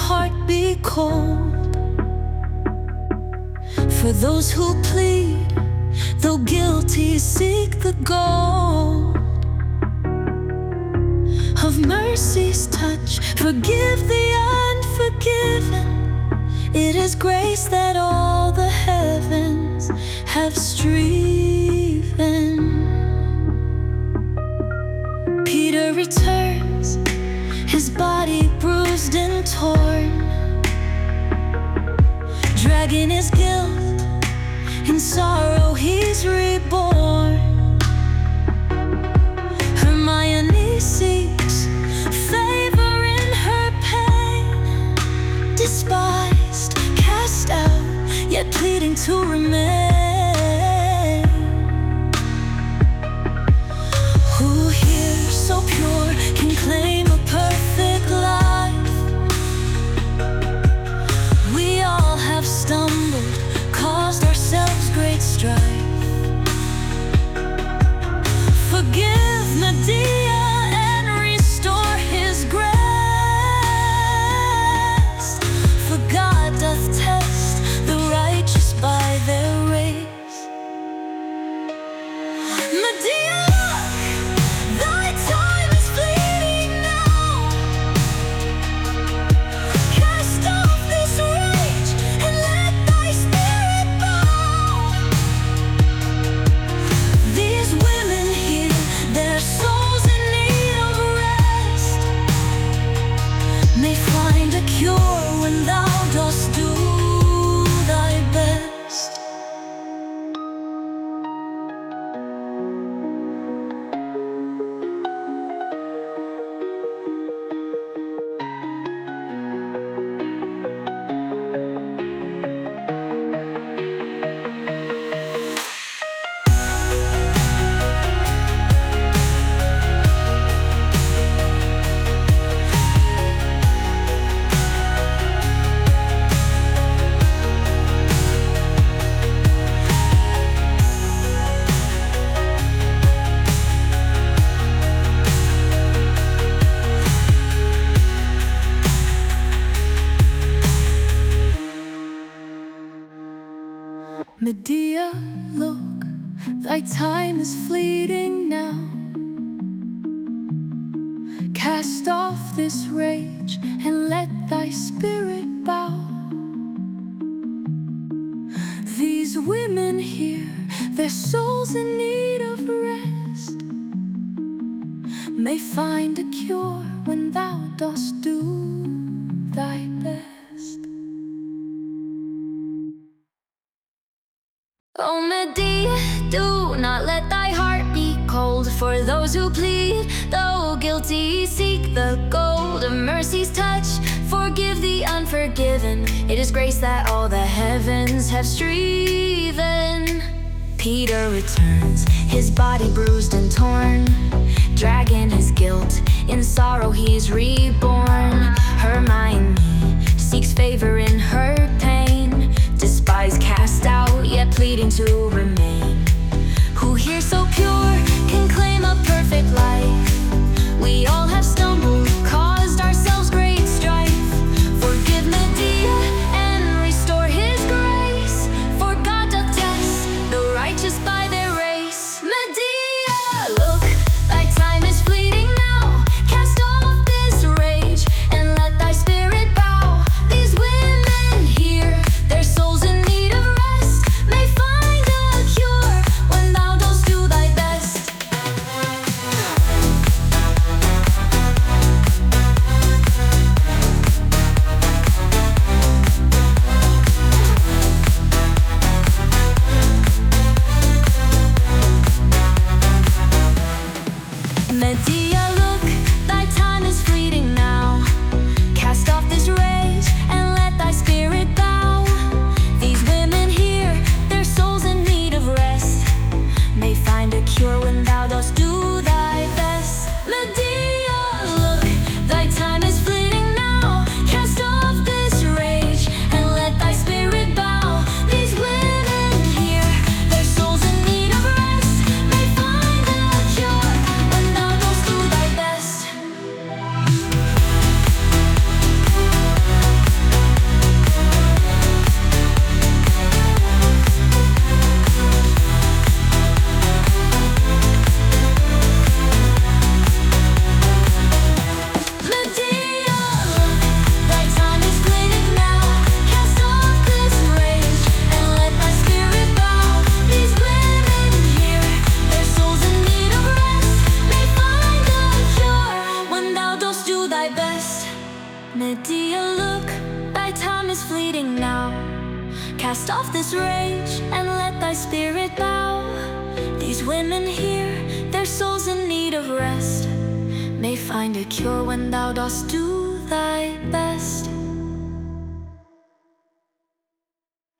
heart be cold. For those who plead, though guilty, seek the gold of mercy's touch. Forgive the unforgiven. It is grace that all the heavens have striven. Peter returns, his body bruised and torn, dragging his guilt. In sorrow he's reborn. Hermione seeks favor in her pain, despised, cast out, yet pleading to remain. Who here so pure can claim a perfect life? We all have stumbled, caused ourselves great strife. Forgive Medea and restore his grace, for God doth test the righteous by their race. Medea, thy time is fleeting now. Cast off this rage and let thy spirit bow. These women here, their souls in need of rest, may find a cure when thou dost do thy best. Medea, look, thy time is fleeting now. Cast off this rage and let thy spirit bow. These women here, their souls in need of rest, may find a cure when thou dost do thy best. O Medea, do not let thy heart be cold. For those who plead, though guilty, seek the gold of mercy's touch. Forgive the unforgiven. It is grace that all the heavens have striven. Peter returns, his body bruised and torn, dragging his guilt. In sorrow he's reborn. Hermione seeks favor in her pain, despised, cast out, yet pleading to remain. Who here so pure can claim a perfect life? We all have stumbled, caused ourselves great strife. Forgive Medea and restore his grace, for God doth test the righteous by their race. Medea, look, thy time is fleeting now. Cast off this rage and let thy spirit bow. These women here, their souls in need of rest, may find a cure when thou dost do thy best. Medea, look, thy time is fleeting now. Cast off this rage and let thy spirit bow. These women here, their souls in need of rest, may find a cure when thou dost do thy best.